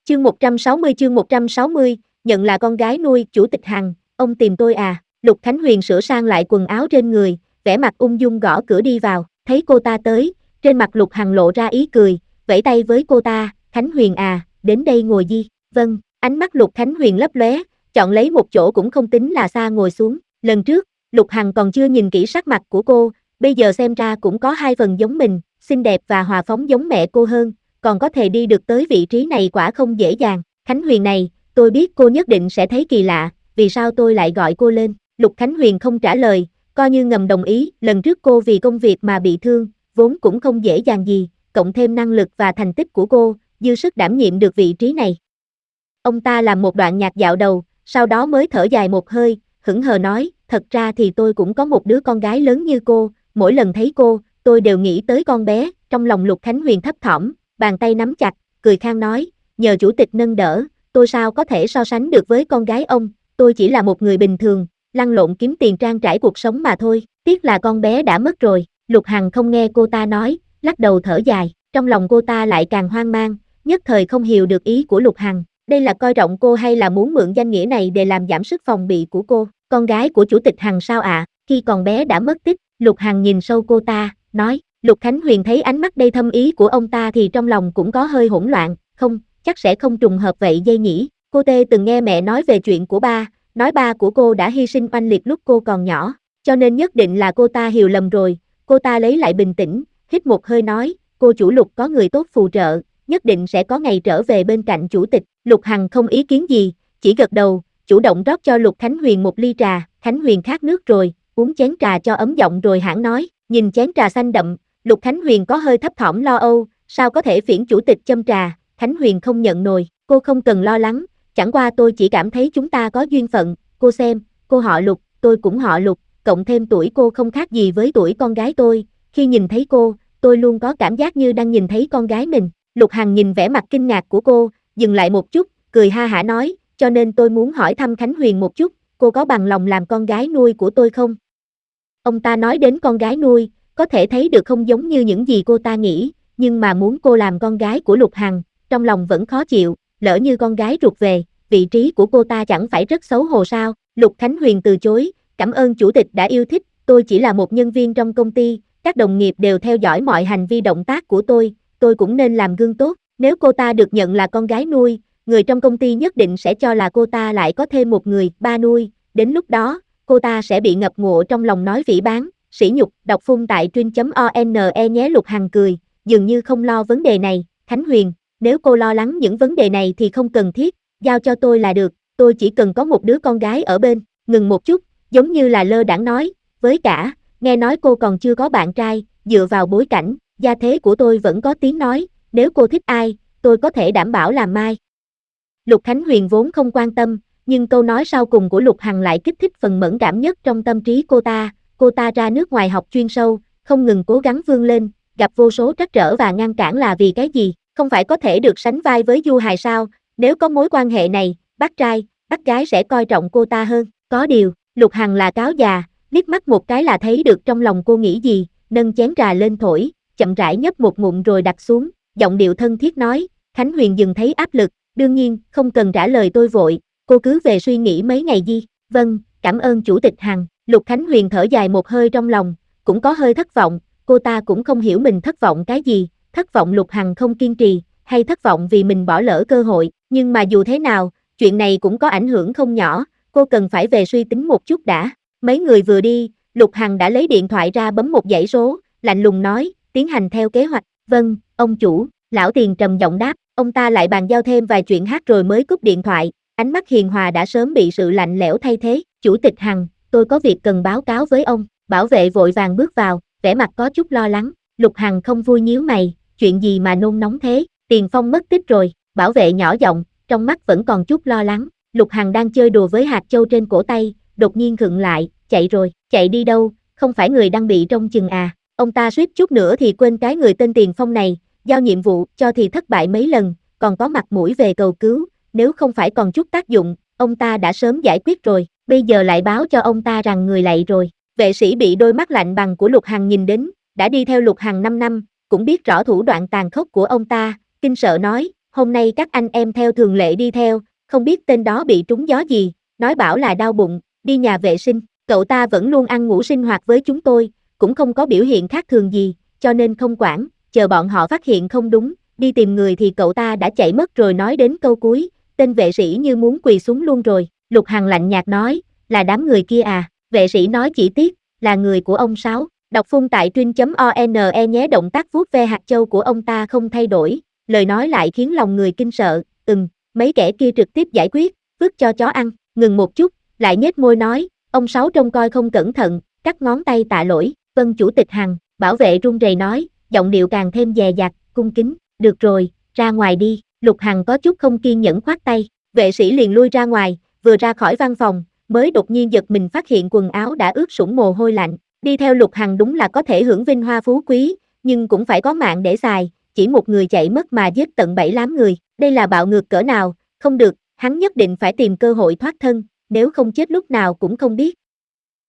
Chương 160, nhận là con gái nuôi, Chủ tịch Hằng, ông tìm tôi à? Lục Khánh Huyền sửa sang lại quần áo trên người, vẻ mặt ung dung gõ cửa đi vào, thấy cô ta tới, trên mặt Lục Hằng lộ ra ý cười, vẫy tay với cô ta, Khánh Huyền à, đến đây ngồi đi. Vâng, ánh mắt Lục Khánh Huyền lấp lóe, chọn lấy một chỗ cũng không tính là xa ngồi xuống. Lần trước, Lục Hằng còn chưa nhìn kỹ sắc mặt của cô, bây giờ xem ra cũng có hai phần giống mình, xinh đẹp và hòa phóng giống mẹ cô hơn, còn có thể đi được tới vị trí này quả không dễ dàng. Khánh Huyền này, tôi biết cô nhất định sẽ thấy kỳ lạ, vì sao tôi lại gọi cô lên? Lục Khánh Huyền không trả lời, coi như ngầm đồng ý, lần trước cô vì công việc mà bị thương, vốn cũng không dễ dàng gì, cộng thêm năng lực và thành tích của cô, dư sức đảm nhiệm được vị trí này. Ông ta làm một đoạn nhạc dạo đầu, sau đó mới thở dài một hơi, hững hờ nói, thật ra thì tôi cũng có một đứa con gái lớn như cô, mỗi lần thấy cô, tôi đều nghĩ tới con bé. Trong lòng Lục Khánh Huyền thấp thỏm, bàn tay nắm chặt, cười khang nói, nhờ chủ tịch nâng đỡ, tôi sao có thể so sánh được với con gái ông, tôi chỉ là một người bình thường, lăn lộn kiếm tiền trang trải cuộc sống mà thôi, tiếc là con bé đã mất rồi. Lục Hằng không nghe cô ta nói, lắc đầu thở dài, trong lòng cô ta lại càng hoang mang, nhất thời không hiểu được ý của Lục Hằng, đây là coi trọng cô hay là muốn mượn danh nghĩa này để làm giảm sức phòng bị của cô, con gái của chủ tịch Hằng sao ạ, khi còn bé đã mất tích. Lục Hằng nhìn sâu cô ta, nói, Lục Khánh Huyền thấy ánh mắt đầy thâm ý của ông ta thì trong lòng cũng có hơi hỗn loạn, không, chắc sẽ không trùng hợp vậy dây nhỉ, cô Tê từng nghe mẹ nói về chuyện của ba, nói ba của cô đã hy sinh oanh liệt lúc cô còn nhỏ, cho nên nhất định là cô ta hiểu lầm rồi. Cô ta lấy lại bình tĩnh, hít một hơi nói, cô chủ Lục có người tốt phù trợ, nhất định sẽ có ngày trở về bên cạnh chủ tịch. Lục Hằng không ý kiến gì, chỉ gật đầu, chủ động rót cho Lục Khánh Huyền một ly trà. Khánh Huyền khát nước rồi, uống chén trà cho ấm giọng rồi hãng nói, nhìn chén trà xanh đậm, Lục Khánh Huyền có hơi thấp thỏm lo âu, sao có thể phiền chủ tịch châm trà. Khánh Huyền không nhận nồi, cô không cần lo lắng, chẳng qua tôi chỉ cảm thấy chúng ta có duyên phận, cô xem, cô họ Lục, tôi cũng họ Lục, cộng thêm tuổi cô không khác gì với tuổi con gái tôi, khi nhìn thấy cô, tôi luôn có cảm giác như đang nhìn thấy con gái mình. Lục Hằng nhìn vẻ mặt kinh ngạc của cô, dừng lại một chút, cười ha hả nói, cho nên tôi muốn hỏi thăm Khánh Huyền một chút, cô có bằng lòng làm con gái nuôi của tôi không? Ông ta nói đến con gái nuôi, có thể thấy được không giống như những gì cô ta nghĩ, nhưng mà muốn cô làm con gái của Lục Hằng, trong lòng vẫn khó chịu, lỡ như con gái ruột về, vị trí của cô ta chẳng phải rất xấu hổ sao? Lục Khánh Huyền từ chối, cảm ơn chủ tịch đã yêu thích, tôi chỉ là một nhân viên trong công ty, các đồng nghiệp đều theo dõi mọi hành vi động tác của tôi cũng nên làm gương tốt, nếu cô ta được nhận là con gái nuôi, người trong công ty nhất định sẽ cho là cô ta lại có thêm một người, ba nuôi, đến lúc đó, cô ta sẽ bị ngập ngụa trong lòng nói phỉ báng, sỉ nhục. Đọc phun tại truyện.one nhé. Lục Hằng cười, dường như không lo vấn đề này, Khánh Huyền, nếu cô lo lắng những vấn đề này thì không cần thiết, giao cho tôi là được, tôi chỉ cần có một đứa con gái ở bên. Ngừng một chút, giống như là lơ đãng nói, với cả, nghe nói cô còn chưa có bạn trai, dựa vào bối cảnh, gia thế của tôi vẫn có tiếng nói, nếu cô thích ai, tôi có thể đảm bảo làm mai. Lục Khánh Huyền vốn không quan tâm, nhưng câu nói sau cùng của Lục Hằng lại kích thích phần mẫn cảm nhất trong tâm trí cô ta ra nước ngoài học chuyên sâu, không ngừng cố gắng vươn lên, gặp vô số trắc trở và ngăn cản là vì cái gì, không phải có thể được sánh vai với Du Hài sao, nếu có mối quan hệ này, bác trai, bác gái sẽ coi trọng cô ta hơn, có điều, Lục Hằng là cáo già, liếc mắt một cái là thấy được trong lòng cô nghĩ gì, nâng chén trà lên thổi, chậm rãi nhấp một ngụm rồi đặt xuống, giọng điệu thân thiết nói, Khánh Huyền dừng thấy áp lực, đương nhiên, không cần trả lời tôi vội, cô cứ về suy nghĩ mấy ngày đi. Vâng, cảm ơn chủ tịch Hằng. Lục Khánh Huyền thở dài một hơi trong lòng, cũng có hơi thất vọng, cô ta cũng không hiểu mình thất vọng cái gì, thất vọng Lục Hằng không kiên trì, hay thất vọng vì mình bỏ lỡ cơ hội, nhưng mà dù thế nào, chuyện này cũng có ảnh hưởng không nhỏ, cô cần phải về suy tính một chút đã. Mấy người vừa đi, Lục Hằng đã lấy điện thoại ra bấm một dãy số, lạnh lùng nói, tiến hành theo kế hoạch. Vâng, ông chủ, lão Tiền trầm giọng đáp, ông ta lại bàn giao thêm vài chuyện hát rồi mới cúp điện thoại, ánh mắt hiền hòa đã sớm bị sự lạnh lẽo thay thế. Chủ tịch Hằng, tôi có việc cần báo cáo với ông. Bảo vệ vội vàng bước vào, vẻ mặt có chút lo lắng. Lục Hằng không vui nhíu mày, chuyện gì mà nôn nóng thế? Tiền Phong mất tích rồi. Bảo vệ nhỏ giọng, trong mắt vẫn còn chút lo lắng. Lục Hằng đang chơi đùa với hạt châu trên cổ tay, đột nhiên khựng lại, chạy rồi, chạy đi đâu? Không phải người đang bị trông chừng à? Ông ta suýt chút nữa thì quên cái người tên Tiền Phong này, giao nhiệm vụ cho thì thất bại mấy lần, còn có mặt mũi về cầu cứu, nếu không phải còn chút tác dụng, ông ta đã sớm giải quyết rồi, bây giờ lại báo cho ông ta rằng người lạy rồi. Vệ sĩ bị đôi mắt lạnh bằng của Lục Hằng nhìn đến, đã đi theo Lục Hằng 5 năm, cũng biết rõ thủ đoạn tàn khốc của ông ta, kinh sợ nói, hôm nay các anh em theo thường lệ đi theo, không biết tên đó bị trúng gió gì, nói bảo là đau bụng, đi nhà vệ sinh, cậu ta vẫn luôn ăn ngủ sinh hoạt với chúng tôi, cũng không có biểu hiện khác thường gì, cho nên không quản, chờ bọn họ phát hiện không đúng, đi tìm người thì cậu ta đã chạy mất rồi nói đến câu cuối, tên vệ sĩ như muốn quỳ xuống luôn rồi, Lục Hằng lạnh nhạt nói, là đám người kia à, vệ sĩ nói chỉ tiếc, là người của ông Sáu, đọc phun tại truyện.one nhé động tác vuốt ve hạt châu của ông ta không thay đổi, lời nói lại khiến lòng người kinh sợ, mấy kẻ kia trực tiếp giải quyết, vứt cho chó ăn, ngừng một chút, lại nhếch môi nói, ông Sáu trông coi không cẩn thận, cắt ngón tay tạ lỗi, vâng chủ tịch Hằng, bảo vệ run rẩy nói, giọng điệu càng thêm dè dặt, cung kính, được rồi, ra ngoài đi, Lục Hằng có chút không kiên nhẫn khoát tay, vệ sĩ liền lui ra ngoài, vừa ra khỏi văn phòng, mới đột nhiên giật mình phát hiện quần áo đã ướt sũng mồ hôi lạnh, đi theo Lục Hằng đúng là có thể hưởng vinh hoa phú quý, nhưng cũng phải có mạng để xài, chỉ một người chạy mất mà giết tận 7-8 người, đây là bạo ngược cỡ nào, không được, hắn nhất định phải tìm cơ hội thoát thân, nếu không chết lúc nào cũng không biết.